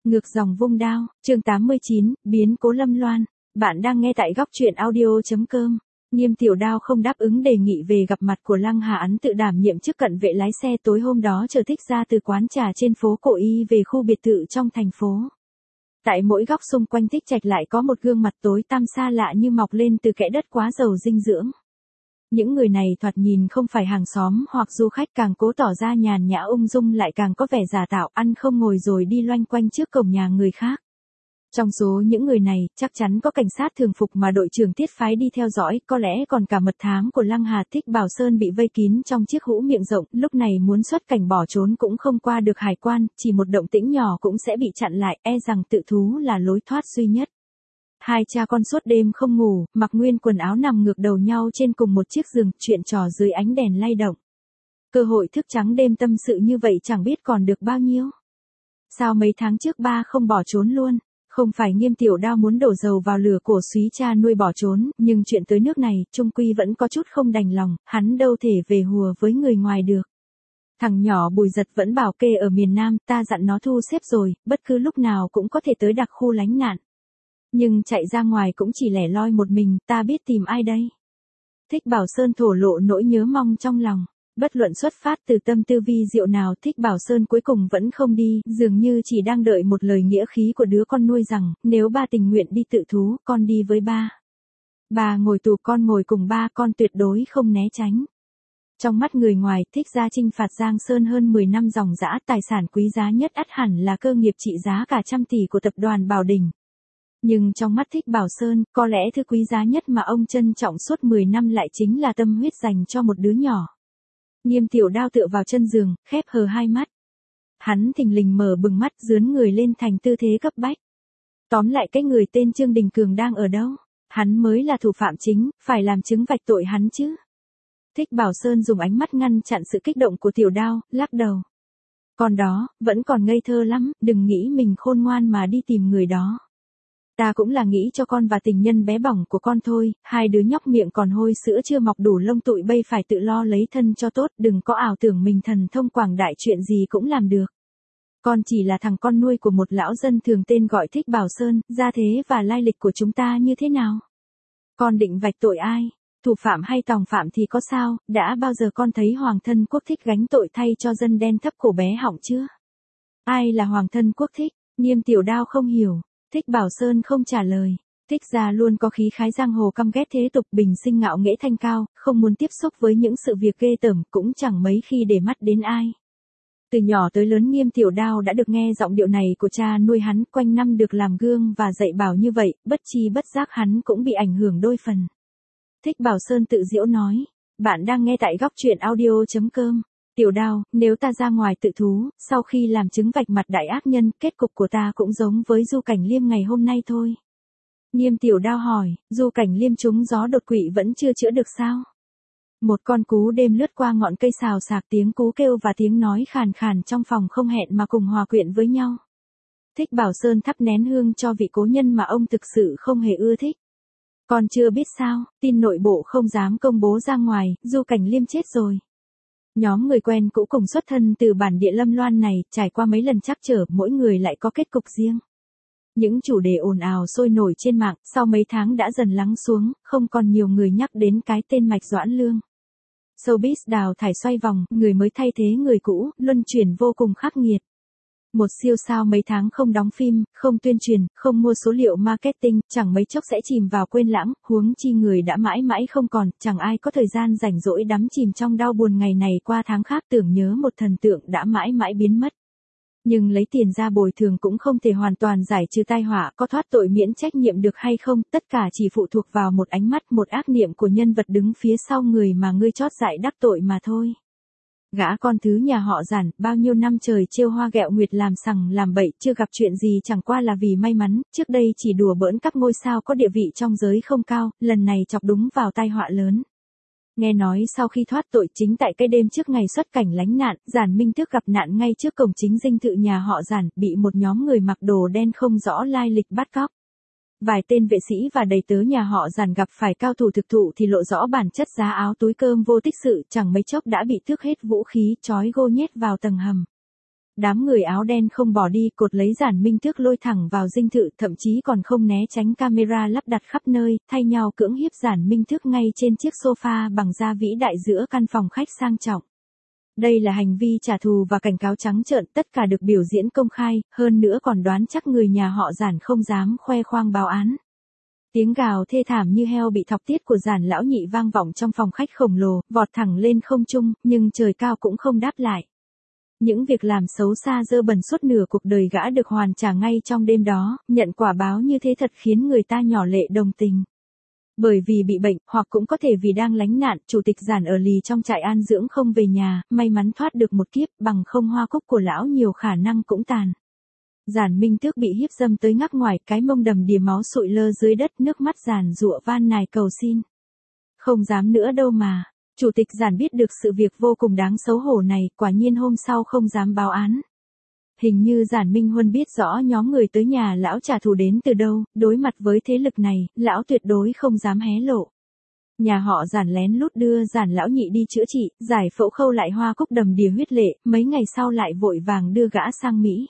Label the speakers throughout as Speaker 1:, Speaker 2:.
Speaker 1: Ngược dòng vung đao, chương 89, biến cố Lâm Loan. Bạn đang nghe tại góc truyện audio.com. Nghiêm Tiểu Đao không đáp ứng đề nghị về gặp mặt của Lăng Hà Ấn, tự đảm nhiệm chức cận vệ lái xe. Tối hôm đó chờ Thích ra từ quán trà trên phố Cổ Y về khu biệt thự trong thành phố. Tại mỗi góc xung quanh Thích Trạch lại có một gương mặt tối tăm xa lạ như mọc lên từ kẽ đất quá giàu dinh dưỡng. Những người này thoạt nhìn không phải hàng xóm hoặc du khách, càng cố tỏ ra nhàn nhã ung dung lại càng có vẻ giả tạo, ăn không ngồi rồi đi loanh quanh trước cổng nhà người khác. Trong số những người này, chắc chắn có cảnh sát thường phục mà đội trưởng Tiết phái đi theo dõi, có lẽ còn cả mật thám của Lăng Hà. Thích Bảo Sơn bị vây kín trong chiếc hũ miệng rộng, lúc này muốn xuất cảnh bỏ trốn cũng không qua được hải quan, chỉ một động tĩnh nhỏ cũng sẽ bị chặn lại, e rằng tự thú là lối thoát duy nhất. Hai cha con suốt đêm không ngủ, mặc nguyên quần áo nằm ngược đầu nhau trên cùng một chiếc giường, chuyện trò dưới ánh đèn lay động. Cơ hội thức trắng đêm tâm sự như vậy chẳng biết còn được bao nhiêu. Sao mấy tháng trước ba không bỏ trốn luôn? Không phải Nghiêm Tiểu Đao muốn đổ dầu vào lửa cổ súy cha nuôi bỏ trốn, nhưng chuyện tới nước này, chung quy vẫn có chút không đành lòng, hắn đâu thể về hùa với người ngoài được. Thằng nhỏ Bùi Giật vẫn bảo kê ở miền Nam, ta dặn nó thu xếp rồi, bất cứ lúc nào cũng có thể tới đặc khu lánh nạn. Nhưng chạy ra ngoài cũng chỉ lẻ loi một mình, ta biết tìm ai đây? Thích Bảo Sơn thổ lộ nỗi nhớ mong trong lòng. Bất luận xuất phát từ tâm tư vi diệu nào, Thích Bảo Sơn cuối cùng vẫn không đi, dường như chỉ đang đợi một lời nghĩa khí của đứa con nuôi rằng, nếu ba tình nguyện đi tự thú, con đi với ba. Ba ngồi tù, con ngồi cùng ba, con tuyệt đối không né tránh. Trong mắt người ngoài, Thích gia chinh phạt Giang Sơn hơn 10 năm dòng dã, tài sản quý giá nhất ắt hẳn là cơ nghiệp trị giá cả trăm tỷ của tập đoàn Bảo Đình. Nhưng trong mắt Thích Bảo Sơn, có lẽ thứ quý giá nhất mà ông trân trọng suốt 10 năm lại chính là tâm huyết dành cho một đứa nhỏ. Nghiêm Tiểu Đao tựa vào chân giường, khép hờ hai mắt. Hắn thình lình mở bừng mắt, dướn người lên thành tư thế cấp bách. Tóm lại, cái người tên Trương Đình Cường đang ở đâu? Hắn mới là thủ phạm chính, phải làm chứng vạch tội hắn chứ. Thích Bảo Sơn dùng ánh mắt ngăn chặn sự kích động của Tiểu Đao, lắc đầu. Con đó, vẫn còn ngây thơ lắm, đừng nghĩ mình khôn ngoan mà đi tìm người đó. Ta cũng là nghĩ cho con và tình nhân bé bỏng của con thôi, hai đứa nhóc miệng còn hôi sữa chưa mọc đủ lông tụi bây phải tự lo lấy thân cho tốt, đừng có ảo tưởng mình thần thông quảng đại chuyện gì cũng làm được. Con chỉ là thằng con nuôi của một lão dân thường tên gọi Thích Bảo Sơn, gia thế và lai lịch của chúng ta như thế nào? Con định vạch tội ai? Thủ phạm hay tòng phạm thì có sao, đã bao giờ con thấy Hoàng thân Quốc Thích gánh tội thay cho dân đen thấp cổ bé họng chưa? Ai là Hoàng thân Quốc Thích? Nghiêm Tiểu Đao không hiểu. Thích Bảo Sơn không trả lời. Thích gia luôn có khí khái giang hồ, căm ghét thế tục, bình sinh ngạo nghễ thanh cao, không muốn tiếp xúc với những sự việc ghê tởm, cũng chẳng mấy khi để mắt đến ai. Từ nhỏ tới lớn, Nghiêm Tiểu Đao đã được nghe giọng điệu này của cha nuôi hắn, quanh năm được làm gương và dạy bảo như vậy, bất chi bất giác hắn cũng bị ảnh hưởng đôi phần. Thích Bảo Sơn tự giễu nói, bạn đang nghe tại góc truyện audio.com. Tiểu Đao, nếu ta ra ngoài tự thú, sau khi làm chứng vạch mặt đại ác nhân, kết cục của ta cũng giống với Du Cảnh Liêm ngày hôm nay thôi. Nghiêm Tiểu Đao hỏi, Du Cảnh Liêm trúng gió đột quỵ vẫn chưa chữa được sao? Một con cú đêm lướt qua ngọn cây, xào xạc tiếng cú kêu và tiếng nói khàn khàn trong phòng không hẹn mà cùng hòa quyện với nhau. Thích Bảo Sơn thắp nén hương cho vị cố nhân mà ông thực sự không hề ưa thích. Còn chưa biết sao, tin nội bộ không dám công bố ra ngoài, Du Cảnh Liêm chết rồi. Nhóm người quen cũ cùng xuất thân từ bản địa Lâm Loan này, trải qua mấy lần trắc trở, mỗi người lại có kết cục riêng. Những chủ đề ồn ào sôi nổi trên mạng, sau mấy tháng đã dần lắng xuống, không còn nhiều người nhắc đến cái tên Mạch Doãn Lương. Showbiz đào thải xoay vòng, người mới thay thế người cũ, luân chuyển vô cùng khắc nghiệt. Một siêu sao mấy tháng không đóng phim, không tuyên truyền, không mua số liệu marketing, chẳng mấy chốc sẽ chìm vào quên lãng, huống chi người đã mãi mãi không còn, chẳng ai có thời gian rảnh rỗi đắm chìm trong đau buồn ngày này qua tháng khác, tưởng nhớ một thần tượng đã mãi mãi biến mất. Nhưng lấy tiền ra bồi thường cũng không thể hoàn toàn giải trừ tai họa, có thoát tội miễn trách nhiệm được hay không, tất cả chỉ phụ thuộc vào một ánh mắt, một ác niệm của nhân vật đứng phía sau người mà ngươi chót dại đắc tội mà thôi. Gã con thứ nhà họ Giản, bao nhiêu năm trời trêu hoa ghẹo nguyệt làm sằng làm bậy, chưa gặp chuyện gì, chẳng qua là vì may mắn, trước đây chỉ đùa bỡn các ngôi sao có địa vị trong giới không cao, lần này chọc đúng vào tai họa lớn. Nghe nói sau khi thoát tội, chính tại cái đêm trước ngày xuất cảnh lánh nạn, Giản Minh Tước gặp nạn ngay trước cổng chính dinh thự nhà họ Giản, bị một nhóm người mặc đồ đen không rõ lai lịch bắt cóc. Vài tên vệ sĩ và đầy tớ nhà họ Giản gặp phải cao thủ thực thụ thì lộ rõ bản chất, giá áo túi cơm vô tích sự, chẳng mấy chốc đã bị tước hết vũ khí, trói gô nhét vào tầng hầm. Đám người áo đen không bỏ đi, cột lấy Giản Minh Tước lôi thẳng vào dinh thự, thậm chí còn không né tránh camera lắp đặt khắp nơi, thay nhau cưỡng hiếp Giản Minh Tước ngay trên chiếc sofa bằng da vĩ đại giữa căn phòng khách sang trọng. Đây là hành vi trả thù và cảnh cáo trắng trợn, tất cả được biểu diễn công khai, hơn nữa còn đoán chắc người nhà họ Giản không dám khoe khoang báo án. Tiếng gào thê thảm như heo bị thọc tiết của Giản lão nhị vang vọng trong phòng khách khổng lồ, vọt thẳng lên không trung, nhưng trời cao cũng không đáp lại. Những việc làm xấu xa dơ bẩn suốt nửa cuộc đời gã được hoàn trả ngay trong đêm đó, nhận quả báo như thế thật khiến người ta nhỏ lệ đồng tình. Bởi vì bị bệnh, hoặc cũng có thể vì đang lánh nạn, chủ tịch Giản ở lì trong trại an dưỡng không về nhà, may mắn thoát được một kiếp, bằng không hoa cúc của lão nhiều khả năng cũng tàn. Giản Minh Tước bị hiếp dâm tới ngắc ngoài, cái mông đầm đìa máu sụi lơ dưới đất, nước mắt giàn giụa van nài cầu xin. Không dám nữa đâu mà. Chủ tịch Giản biết được sự việc vô cùng đáng xấu hổ này, quả nhiên hôm sau không dám báo án. Hình như Giản Minh Huân biết rõ nhóm người tới nhà lão trả thù đến từ đâu, đối mặt với thế lực này, lão tuyệt đối không dám hé lộ. Nhà họ Giản lén lút đưa Giản lão nhị đi chữa trị, giải phẫu khâu lại hoa cúc đầm đìa huyết lệ, mấy ngày sau lại vội vàng đưa gã sang Mỹ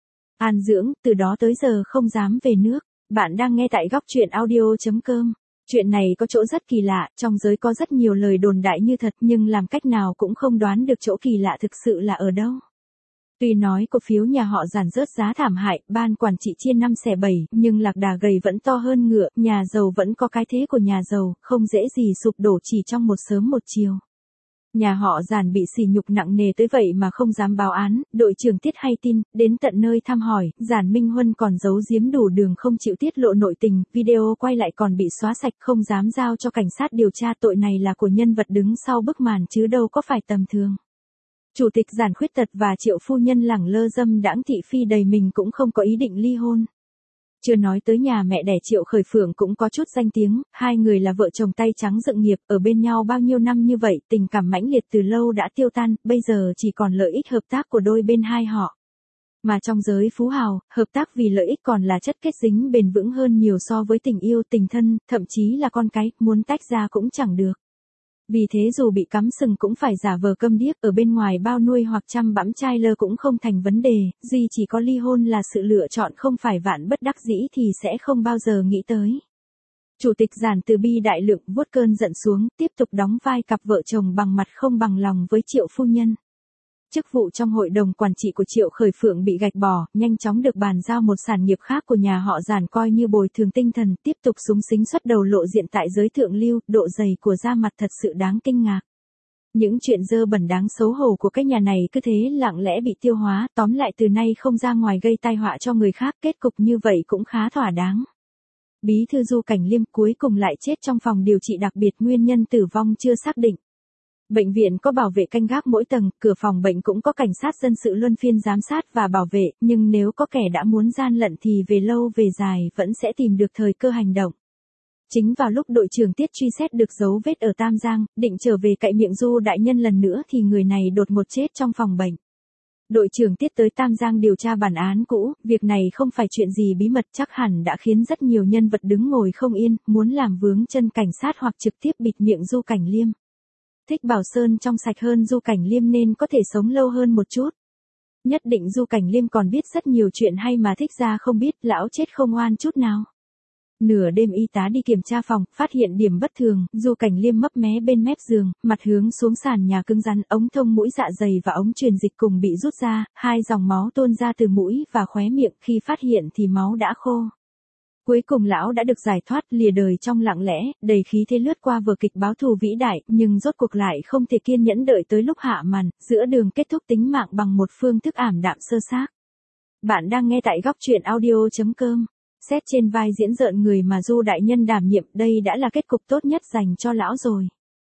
Speaker 1: an dưỡng, từ đó tới giờ không dám về nước. Bạn đang nghe tại góc truyện audio.com. Chuyện này có chỗ rất kỳ lạ, trong giới có rất nhiều lời đồn đại như thật nhưng làm cách nào cũng không đoán được chỗ kỳ lạ thực sự là ở đâu. Tuy nói cổ phiếu nhà họ Giản rớt giá thảm hại, ban quản trị chia 5 xẻ 7, nhưng lạc đà gầy vẫn to hơn ngựa, nhà giàu vẫn có cái thế của nhà giàu, không dễ gì sụp đổ chỉ trong một sớm một chiều. Nhà họ Giản bị sỉ nhục nặng nề tới vậy mà không dám báo án, đội trưởng Tiết hay tin, đến tận nơi thăm hỏi, Giản Minh Huân còn giấu giếm đủ đường không chịu tiết lộ nội tình, video quay lại còn bị xóa sạch không dám giao cho cảnh sát điều tra, tội này là của nhân vật đứng sau bức màn chứ đâu có phải tầm thường. Chủ tịch Giản khuyết tật và Triệu phu nhân lẳng lơ dâm đãng thị phi đầy mình cũng không có ý định ly hôn. Chưa nói tới nhà mẹ đẻ Triệu Khởi Phượng cũng có chút danh tiếng, hai người là vợ chồng tay trắng dựng nghiệp, ở bên nhau bao nhiêu năm như vậy, tình cảm mãnh liệt từ lâu đã tiêu tan, bây giờ chỉ còn lợi ích hợp tác của đôi bên hai họ. Mà trong giới phú hào, hợp tác vì lợi ích còn là chất kết dính bền vững hơn nhiều so với tình yêu tình thân, thậm chí là con cái, muốn tách ra cũng chẳng được. Vì thế dù bị cắm sừng cũng phải giả vờ câm điếc, ở bên ngoài bao nuôi hoặc chăm bẵm trai lơ cũng không thành vấn đề, duy chỉ có ly hôn là sự lựa chọn không phải vạn bất đắc dĩ thì sẽ không bao giờ nghĩ tới. Chủ tịch Giản từ bi đại lượng vuốt cơn giận xuống, tiếp tục đóng vai cặp vợ chồng bằng mặt không bằng lòng với Triệu phu nhân. Chức vụ trong hội đồng quản trị của Triệu Khởi Phượng bị gạch bỏ, nhanh chóng được bàn giao một sản nghiệp khác của nhà họ Giản coi như bồi thường tinh thần, tiếp tục xúng xính xuất đầu lộ diện tại giới thượng lưu, độ dày của da mặt thật sự đáng kinh ngạc. Những chuyện dơ bẩn đáng xấu hổ của cái nhà này cứ thế lặng lẽ bị tiêu hóa, tóm lại từ nay không ra ngoài gây tai họa cho người khác, kết cục như vậy cũng khá thỏa đáng. Bí thư Du Cảnh Liêm cuối cùng lại chết trong phòng điều trị đặc biệt, nguyên nhân tử vong chưa xác định. Bệnh viện có bảo vệ canh gác mỗi tầng, cửa phòng bệnh cũng có cảnh sát dân sự luân phiên giám sát và bảo vệ, nhưng nếu có kẻ đã muốn gian lận thì về lâu về dài vẫn sẽ tìm được thời cơ hành động. Chính vào lúc đội trưởng Tiết truy xét được dấu vết ở Tam Giang, định trở về cậy miệng Du đại nhân lần nữa thì người này đột ngột chết trong phòng bệnh. Đội trưởng Tiết tới Tam Giang điều tra bản án cũ, việc này không phải chuyện gì bí mật, chắc hẳn đã khiến rất nhiều nhân vật đứng ngồi không yên, muốn làm vướng chân cảnh sát hoặc trực tiếp bịt miệng Du Cảnh Liêm. Thích Bảo Sơn trong sạch hơn Du Cảnh Liêm nên có thể sống lâu hơn một chút. Nhất định Du Cảnh Liêm còn biết rất nhiều chuyện hay mà Thích gia không biết, lão chết không oan chút nào. Nửa đêm y tá đi kiểm tra phòng, phát hiện điểm bất thường, Du Cảnh Liêm mấp mé bên mép giường, mặt hướng xuống sàn nhà cứng rắn, ống thông mũi dạ dày và ống truyền dịch cùng bị rút ra, hai dòng máu tuôn ra từ mũi và khóe miệng, khi phát hiện thì máu đã khô. Cuối cùng lão đã được giải thoát, lìa đời trong lặng lẽ, đầy khí thế lướt qua vở kịch báo thù vĩ đại, nhưng rốt cuộc lại không thể kiên nhẫn đợi tới lúc hạ màn, giữa đường kết thúc tính mạng bằng một phương thức ảm đạm sơ xác. Bạn đang nghe tại góc truyện audio.com. Xét trên vai diễn rợn người mà Du đại nhân đảm nhiệm, đây đã là kết cục tốt nhất dành cho lão rồi.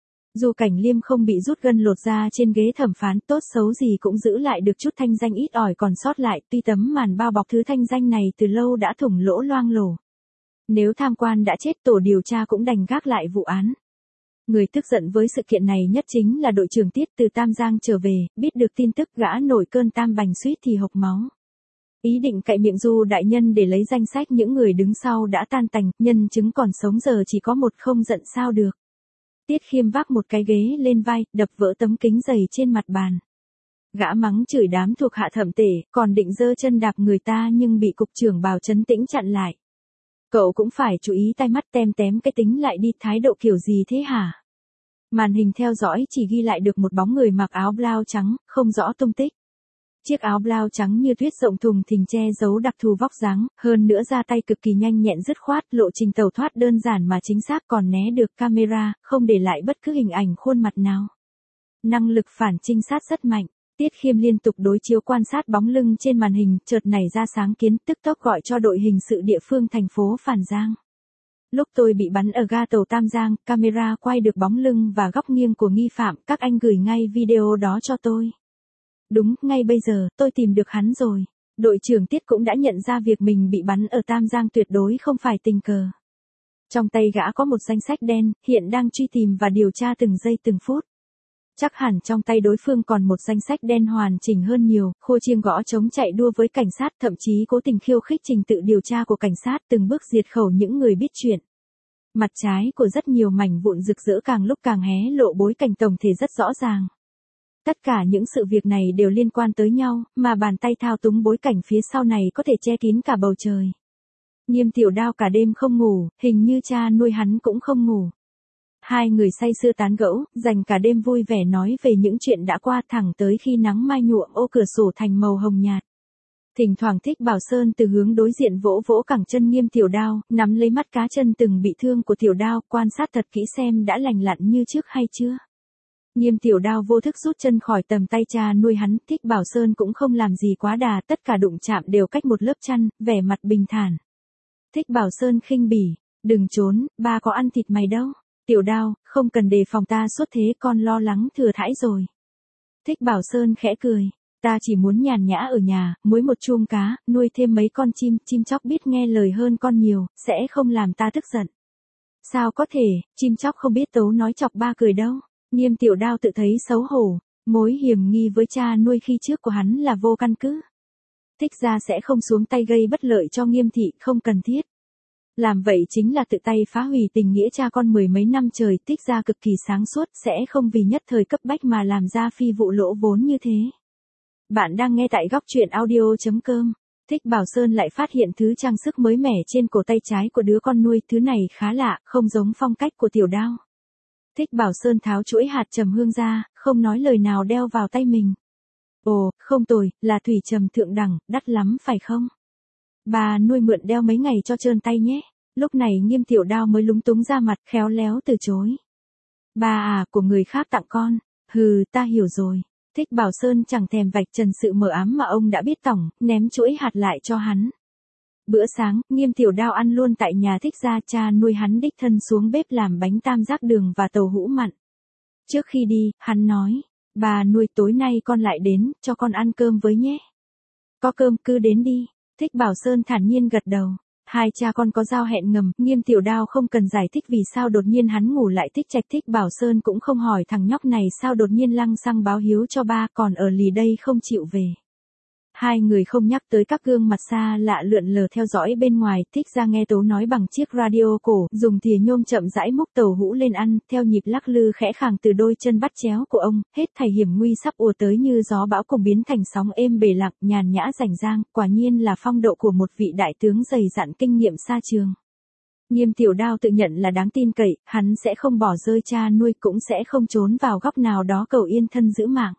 Speaker 1: Du Cảnh Liêm không bị rút gân lột ra trên ghế thẩm phán, tốt xấu gì cũng giữ lại được chút thanh danh ít ỏi còn sót lại, tuy tấm màn bao bọc thứ thanh danh này từ lâu đã thủng lỗ loang lổ. Nếu tham quan đã chết, tổ điều tra cũng đành gác lại vụ án. Người tức giận với sự kiện này nhất chính là đội trưởng Tiết từ Tam Giang trở về, biết được tin tức gã nổi cơn tam bành suýt thì hộc máu. Ý định cậy miệng Du đại nhân để lấy danh sách những người đứng sau đã tan tành, nhân chứng còn sống giờ chỉ có một, không giận sao được. Tiết Khiêm vác một cái ghế lên vai, đập vỡ tấm kính dày trên mặt bàn. Gã mắng chửi đám thuộc hạ thẩm tể, còn định giơ chân đạp người ta nhưng bị cục trưởng Bào trấn tĩnh chặn lại. Cậu cũng phải chú ý tai mắt tem tém cái tính lại đi, thái độ kiểu gì thế hả? Màn hình theo dõi chỉ ghi lại được một bóng người mặc áo blau trắng, không rõ tung tích. Chiếc áo blau trắng như tuyết rộng thùng thình che giấu đặc thù vóc dáng, hơn nữa ra tay cực kỳ nhanh nhẹn dứt khoát, lộ trình tẩu thoát đơn giản mà chính xác, còn né được camera, không để lại bất cứ hình ảnh khuôn mặt nào. Năng lực phản trinh sát rất mạnh. Tiết Khiêm liên tục đối chiếu quan sát bóng lưng trên màn hình, chợt nảy ra sáng kiến, tức tốc gọi cho đội hình sự địa phương thành phố Phàn Giang. Lúc tôi bị bắn ở ga tàu Tam Giang, camera quay được bóng lưng và góc nghiêng của nghi phạm, các anh gửi ngay video đó cho tôi. Đúng, ngay bây giờ, tôi tìm được hắn rồi. Đội trưởng Tiết cũng đã nhận ra việc mình bị bắn ở Tam Giang tuyệt đối không phải tình cờ. Trong tay gã có một danh sách đen, hiện đang truy tìm và điều tra từng giây từng phút. Chắc hẳn trong tay đối phương còn một danh sách đen hoàn chỉnh hơn nhiều, khua chiêng gõ trống chạy đua với cảnh sát, thậm chí cố tình khiêu khích trình tự điều tra của cảnh sát, từng bước diệt khẩu những người biết chuyện. Mặt trái của rất nhiều mảnh vụn rực rỡ càng lúc càng hé lộ bối cảnh tổng thể rất rõ ràng. Tất cả những sự việc này đều liên quan tới nhau, mà bàn tay thao túng bối cảnh phía sau này có thể che kín cả bầu trời. Nghiêm Tiểu Đao cả đêm không ngủ, hình như cha nuôi hắn cũng không ngủ. Hai người say sưa tán gẫu, dành cả đêm vui vẻ nói về những chuyện đã qua, thẳng tới khi nắng mai nhuộm ô cửa sổ thành màu hồng nhạt. Thỉnh thoảng Thích Bảo Sơn từ hướng đối diện vỗ vỗ cẳng chân Nghiêm Tiểu Đao, nắm lấy mắt cá chân từng bị thương của Tiểu Đao, quan sát thật kỹ xem đã lành lặn như trước hay chưa. Nghiêm Tiểu Đao vô thức rút chân khỏi tầm tay cha nuôi hắn, Thích Bảo Sơn cũng không làm gì quá đà, tất cả đụng chạm đều cách một lớp chăn, vẻ mặt bình thản. Thích Bảo Sơn khinh bỉ, đừng trốn, ba có ăn thịt mày đâu. Tiểu Đao, không cần đề phòng ta suốt thế, con lo lắng thừa thãi rồi. Thích Bảo Sơn khẽ cười, ta chỉ muốn nhàn nhã ở nhà, muối một chuông cá, nuôi thêm mấy con chim, chim chóc biết nghe lời hơn con nhiều, sẽ không làm ta tức giận. Sao có thể, chim chóc không biết tấu nói chọc ba cười đâu. Nghiêm Tiểu Đao tự thấy xấu hổ, mối hiểm nghi với cha nuôi khi trước của hắn là vô căn cứ. Thích gia sẽ không xuống tay gây bất lợi cho Nghiêm thị, không cần thiết. Làm vậy chính là tự tay phá hủy tình nghĩa cha con mười mấy năm trời, Thích gia cực kỳ sáng suốt, sẽ không vì nhất thời cấp bách mà làm ra phi vụ lỗ vốn như thế. Bạn đang nghe tại góc truyện audio.com. Thích Bảo Sơn lại phát hiện thứ trang sức mới mẻ trên cổ tay trái của đứa con nuôi, thứ này khá lạ, không giống phong cách của Tiểu Đao. Thích Bảo Sơn tháo chuỗi hạt trầm hương ra, không nói lời nào đeo vào tay mình. Ồ, không tồi, là thủy trầm thượng đẳng, đắt lắm phải không? Bà nuôi mượn đeo mấy ngày cho trơn tay nhé. Lúc này Nghiêm Tiểu Đao mới lúng túng ra mặt, khéo léo từ chối. Bà à, của người khác tặng con. Hừ, ta hiểu rồi. Thích Bảo Sơn chẳng thèm vạch trần sự mờ ám mà ông đã biết tỏng, ném chuỗi hạt lại cho hắn. Bữa sáng, Nghiêm Tiểu Đao ăn luôn tại nhà Thích gia, cha nuôi hắn đích thân xuống bếp làm bánh tam giác đường và tàu hũ mặn. Trước khi đi, hắn nói, bà nuôi tối nay con lại đến, cho con ăn cơm với nhé. Có cơm cứ đến đi. Thích Bảo Sơn thản nhiên gật đầu. Hai cha con có giao hẹn ngầm, Nghiêm Tiểu Đao không cần giải thích vì sao đột nhiên hắn ngủ lại Thích Trạch, Thích Bảo Sơn cũng không hỏi thằng nhóc này sao đột nhiên lăng xăng báo hiếu cho ba, còn ở lì đây không chịu về. Hai người không nhắc tới các gương mặt xa lạ lượn lờ theo dõi bên ngoài, Thích gia nghe Tố nói bằng chiếc radio cổ, dùng thìa nhôm chậm rãi múc tàu hũ lên ăn, theo nhịp lắc lư khẽ khàng từ đôi chân bắt chéo của ông, hết thảy hiểm nguy sắp ùa tới như gió bão cùng biến thành sóng êm bề lặng, nhàn nhã rảnh rang, quả nhiên là phong độ của một vị đại tướng dày dặn kinh nghiệm xa trường. Nghiêm Tiểu Đao tự nhận là đáng tin cậy, hắn sẽ không bỏ rơi cha nuôi, cũng sẽ không trốn vào góc nào đó cầu yên thân giữ mạng.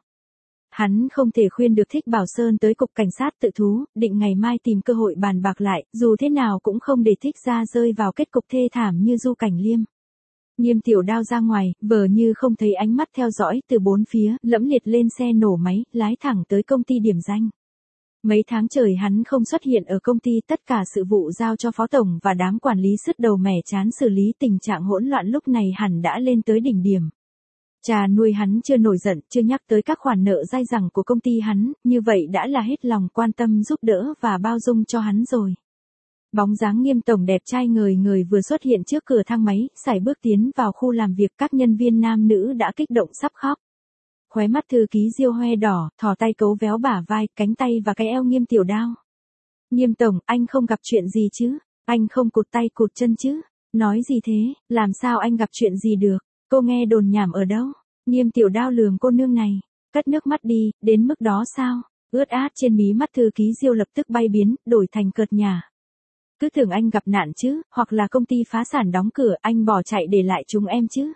Speaker 1: Hắn không thể khuyên được Thích Bảo Sơn tới cục cảnh sát tự thú, định ngày mai tìm cơ hội bàn bạc lại, dù thế nào cũng không để Thích gia rơi vào kết cục thê thảm như Du Cảnh Liêm. Nghiêm Tiểu Đao ra ngoài, vờ như không thấy ánh mắt theo dõi từ bốn phía, lẫm liệt lên xe nổ máy, lái thẳng tới công ty điểm danh. Mấy tháng trời hắn không xuất hiện ở công ty, tất cả sự vụ giao cho phó tổng và đám quản lý sứt đầu mẻ chán xử lý, tình trạng hỗn loạn lúc này hẳn đã lên tới đỉnh điểm. Cha nuôi hắn chưa nổi giận, chưa nhắc tới các khoản nợ dai dẳng của công ty hắn, như vậy đã là hết lòng quan tâm giúp đỡ và bao dung cho hắn rồi. Bóng dáng Nghiêm tổng đẹp trai ngời ngời vừa xuất hiện trước cửa thang máy, sải bước tiến vào khu làm việc, các nhân viên nam nữ đã kích động sắp khóc. Khóe mắt thư ký Diêu hoe đỏ, thò tay cấu véo bả vai, cánh tay và cái eo Nghiêm Tiểu Đao. Nghiêm tổng, anh không gặp chuyện gì chứ? Anh không cụt tay cụt chân chứ? Nói gì thế, làm sao anh gặp chuyện gì được? Cô nghe đồn nhảm ở đâu? Nghiêm Tiểu Đao lườm cô nương này. Cất nước mắt đi, đến mức đó sao? Ướt át trên mí mắt thư ký Diêu lập tức bay biến, đổi thành cợt nhả. Cứ tưởng anh gặp nạn chứ, hoặc là công ty phá sản đóng cửa, anh bỏ chạy để lại chúng em chứ.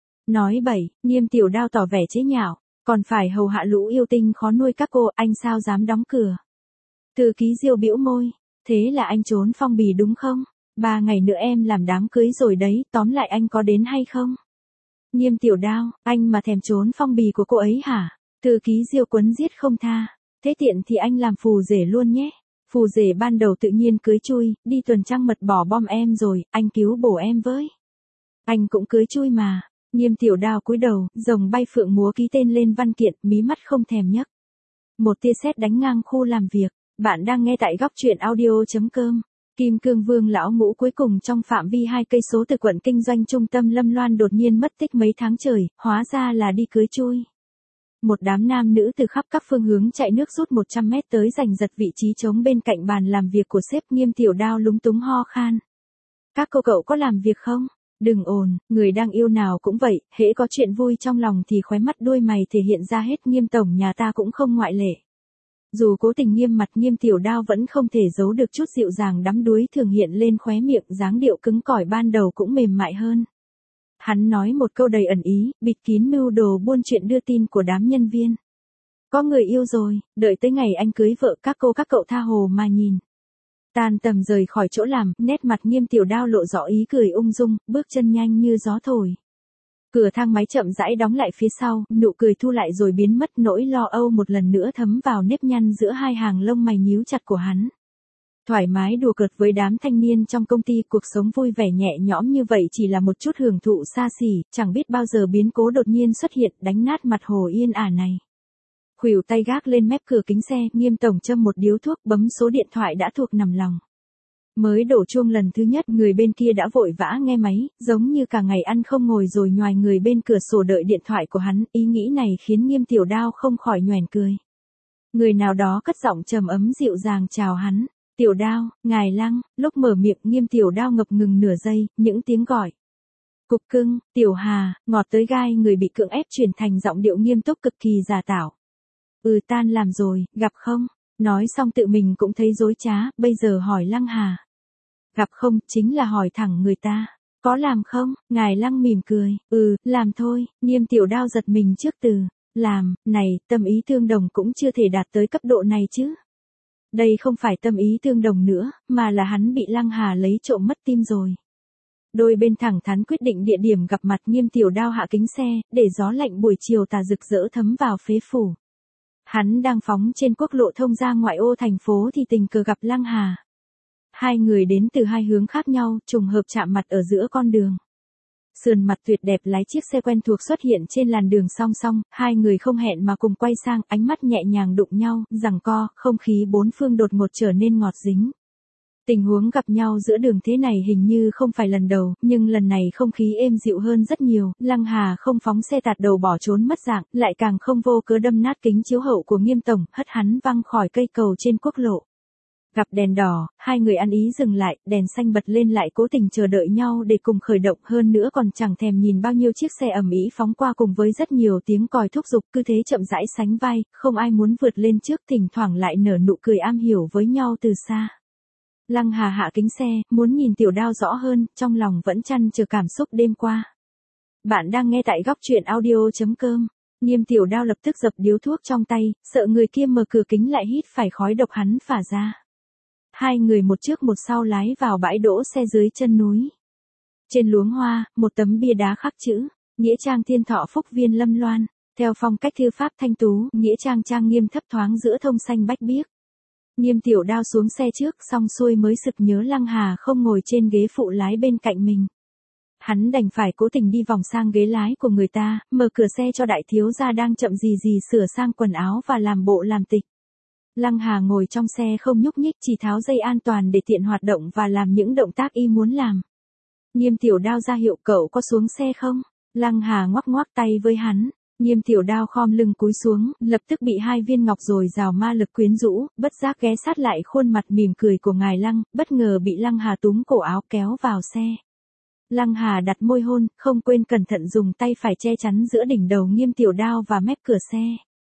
Speaker 1: Nói bậy, Nghiêm Tiểu Đao tỏ vẻ chế nhạo, còn phải hầu hạ lũ yêu tinh khó nuôi các cô, anh sao dám đóng cửa. Thư ký Diêu bĩu môi, thế là anh trốn phong bì đúng không? 3 ngày nữa em làm đám cưới rồi đấy, tóm lại anh có đến hay không? Nghiêm Tiểu Đao, anh mà thèm trốn phong bì của cô ấy hả? Thư ký Diêu quấn giết không tha, thế tiện thì anh làm phù rể luôn nhé. Phù rể ban đầu tự nhiên cưới chui, đi tuần trăng mật bỏ bom em rồi, anh cứu bổ em với. Anh cũng cưới chui mà. Nghiêm Tiểu Đao cúi đầu, rồng bay phượng múa ký tên lên văn kiện, mí mắt không thèm nhấc. Một tia sét đánh ngang khu làm việc. Bạn đang nghe tại góc truyện audio.com. Kim Cương Vương lão ngũ cuối cùng trong phạm vi 2 cây số từ quận kinh doanh trung tâm Lâm Loan đột nhiên mất tích mấy tháng trời, hóa ra là đi cưới chui. Một đám nam nữ từ khắp các phương hướng chạy nước rút 100 mét tới giành giật vị trí trống bên cạnh bàn làm việc của sếp. Nghiêm Tiểu Đao lúng túng ho khan. Các cô cậu có làm việc không? Đừng ồn, người đang yêu nào cũng vậy, hễ có chuyện vui trong lòng thì khóe mắt đuôi mày thể hiện ra hết. Nghiêm tổng nhà ta cũng không ngoại lệ. Dù cố tình nghiêm mặt, Nghiêm Tiểu Đao vẫn không thể giấu được chút dịu dàng đắm đuối thường hiện lên khóe miệng, dáng điệu cứng cỏi ban đầu cũng mềm mại hơn. Hắn nói một câu đầy ẩn ý, bịt kín mưu đồ buôn chuyện đưa tin của đám nhân viên. Có người yêu rồi, đợi tới ngày anh cưới vợ các cô các cậu tha hồ mà nhìn. Tan tầm rời khỏi chỗ làm, nét mặt Nghiêm Tiểu Đao lộ rõ ý cười ung dung, bước chân nhanh như gió thổi. Cửa thang máy chậm rãi đóng lại phía sau, nụ cười thu lại rồi biến mất, nỗi lo âu một lần nữa thấm vào nếp nhăn giữa hai hàng lông mày nhíu chặt của hắn. Thoải mái đùa cợt với đám thanh niên trong công ty, cuộc sống vui vẻ nhẹ nhõm như vậy chỉ là một chút hưởng thụ xa xỉ, chẳng biết bao giờ biến cố đột nhiên xuất hiện đánh nát mặt hồ yên ả này. Khuỷu tay gác lên mép cửa kính xe, Nghiêm tổng châm một điếu thuốc, bấm số điện thoại đã thuộc nằm lòng. Mới đổ chuông lần thứ nhất, người bên kia đã vội vã nghe máy, giống như cả ngày ăn không ngồi rồi nhoài người bên cửa sổ đợi điện thoại của hắn. Ý nghĩ này khiến Nghiêm Tiểu Đao không khỏi nhoẻn cười. Người nào đó cất giọng trầm ấm dịu dàng chào hắn. Tiểu Đao, ngài Lăng. Lúc mở miệng, Nghiêm Tiểu Đao ngập ngừng nửa giây, những tiếng gọi. Cục cưng, Tiểu Hà, ngọt tới gai người bị cưỡng ép chuyển thành giọng điệu nghiêm túc cực kỳ giả tạo. Tan làm rồi, gặp không? Nói xong tự mình cũng thấy dối trá, bây giờ hỏi Lăng Hà. Gặp không, chính là hỏi thẳng người ta. Có làm không? Ngài Lăng mỉm cười. Làm thôi. Nghiêm Tiểu Đao giật mình trước từ làm này, tâm ý tương đồng cũng chưa thể đạt tới cấp độ này chứ. Đây không phải tâm ý tương đồng nữa, mà là hắn bị Lăng Hà lấy trộm mất tim rồi. Đôi bên thẳng thắn quyết định địa điểm gặp mặt. Nghiêm Tiểu Đao hạ kính xe, để gió lạnh buổi chiều tà rực rỡ thấm vào phế phủ. Hắn đang phóng trên quốc lộ thông ra ngoại ô thành phố thì tình cờ gặp Lăng Hà. Hai người đến từ hai hướng khác nhau, trùng hợp chạm mặt ở giữa con đường. Sườn mặt tuyệt đẹp lái chiếc xe quen thuộc xuất hiện trên làn đường song song, hai người không hẹn mà cùng quay sang, ánh mắt nhẹ nhàng đụng nhau, giằng co, không khí bốn phương đột ngột trở nên ngọt dính. Tình huống gặp nhau giữa đường thế này hình như không phải lần đầu, nhưng lần này không khí êm dịu hơn rất nhiều. Lăng Hà không phóng xe tạt đầu bỏ trốn mất dạng, lại càng không vô cớ đâm nát kính chiếu hậu của Nghiêm tổng, hất hắn văng khỏi cây cầu trên quốc lộ. Gặp đèn đỏ, hai người ăn ý dừng lại, đèn xanh bật lên lại cố tình chờ đợi nhau để cùng khởi động, hơn nữa còn chẳng thèm nhìn bao nhiêu chiếc xe ầm ĩ phóng qua cùng với rất nhiều tiếng còi thúc giục, cứ thế chậm rãi sánh vai, không ai muốn vượt lên trước, thỉnh thoảng lại nở nụ cười am hiểu với nhau từ xa. Lăng Hà hạ kính xe, muốn nhìn Tiểu Đao rõ hơn, trong lòng vẫn trăn chờ cảm xúc đêm qua. Bạn đang nghe tại góc truyện audio.com. Nghiêm Tiểu Đao lập tức dập điếu thuốc trong tay, sợ người kia mở cửa kính lại hít phải khói độc hắn phả ra. Hai người một trước một sau lái vào bãi đỗ xe dưới chân núi. Trên luống hoa, một tấm bia đá khắc chữ, Nghĩa trang Thiên Thọ Phúc Viên Lâm Loan. Theo phong cách thư pháp thanh tú, Nghĩa trang trang nghiêm thấp thoáng giữa thông xanh bách biếc. Nghiêm Tiểu Đao xuống xe trước, xong xuôi mới sực nhớ Lăng Hà không ngồi trên ghế phụ lái bên cạnh mình. Hắn đành phải cố tình đi vòng sang ghế lái của người ta, mở cửa xe cho đại thiếu gia đang chậm gì sửa sang quần áo và làm bộ làm tịch. Lăng Hà ngồi trong xe không nhúc nhích, chỉ tháo dây an toàn để tiện hoạt động và làm những động tác y muốn làm. Nghiêm Tiểu Đao ra hiệu cậu có xuống xe không? Lăng Hà ngoắc ngoắc tay với hắn. Nghiêm Tiểu Đao khom lưng cúi xuống, lập tức bị hai viên ngọc dồi dào ma lực quyến rũ, bất giác ghé sát lại khuôn mặt mỉm cười của ngài Lăng, bất ngờ bị Lăng Hà túm cổ áo kéo vào xe. Lăng Hà đặt môi hôn, không quên cẩn thận dùng tay phải che chắn giữa đỉnh đầu Nghiêm Tiểu Đao và mép cửa xe.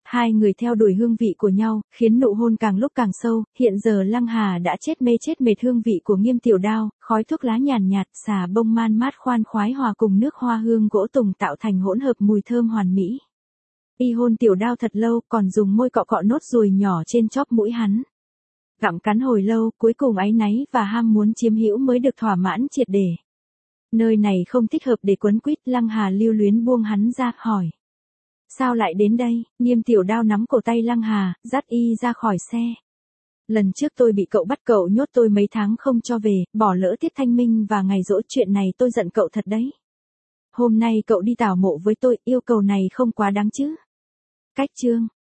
Speaker 1: Hai người theo đuổi hương vị của nhau, khiến nụ hôn càng lúc càng sâu, hiện giờ Lăng Hà đã chết mệt hương vị của Nghiêm Tiểu Đao, khói thuốc lá nhàn nhạt, xà bông man mát khoan khoái hòa cùng nước hoa hương gỗ tùng tạo thành hỗn hợp mùi thơm hoàn mỹ. Y hôn Tiểu Đao thật lâu, còn dùng môi cọ cọ nốt ruồi nhỏ trên chóp mũi hắn. Gặm cắn hồi lâu, cuối cùng áy náy và ham muốn chiếm hữu mới được thỏa mãn triệt để. Nơi này không thích hợp để quấn quýt, Lăng Hà lưu luyến buông hắn ra, hỏi. Sao lại đến đây? Nghiêm Tiểu Đao nắm cổ tay Lăng Hà, dắt y ra khỏi xe. Lần trước tôi bị cậu bắt, cậu nhốt tôi mấy tháng không cho về, bỏ lỡ tiết thanh minh và ngày giỗ, chuyện này tôi giận cậu thật đấy. Hôm nay cậu đi tảo mộ với tôi, yêu cầu này không quá đáng chứ? Cách chương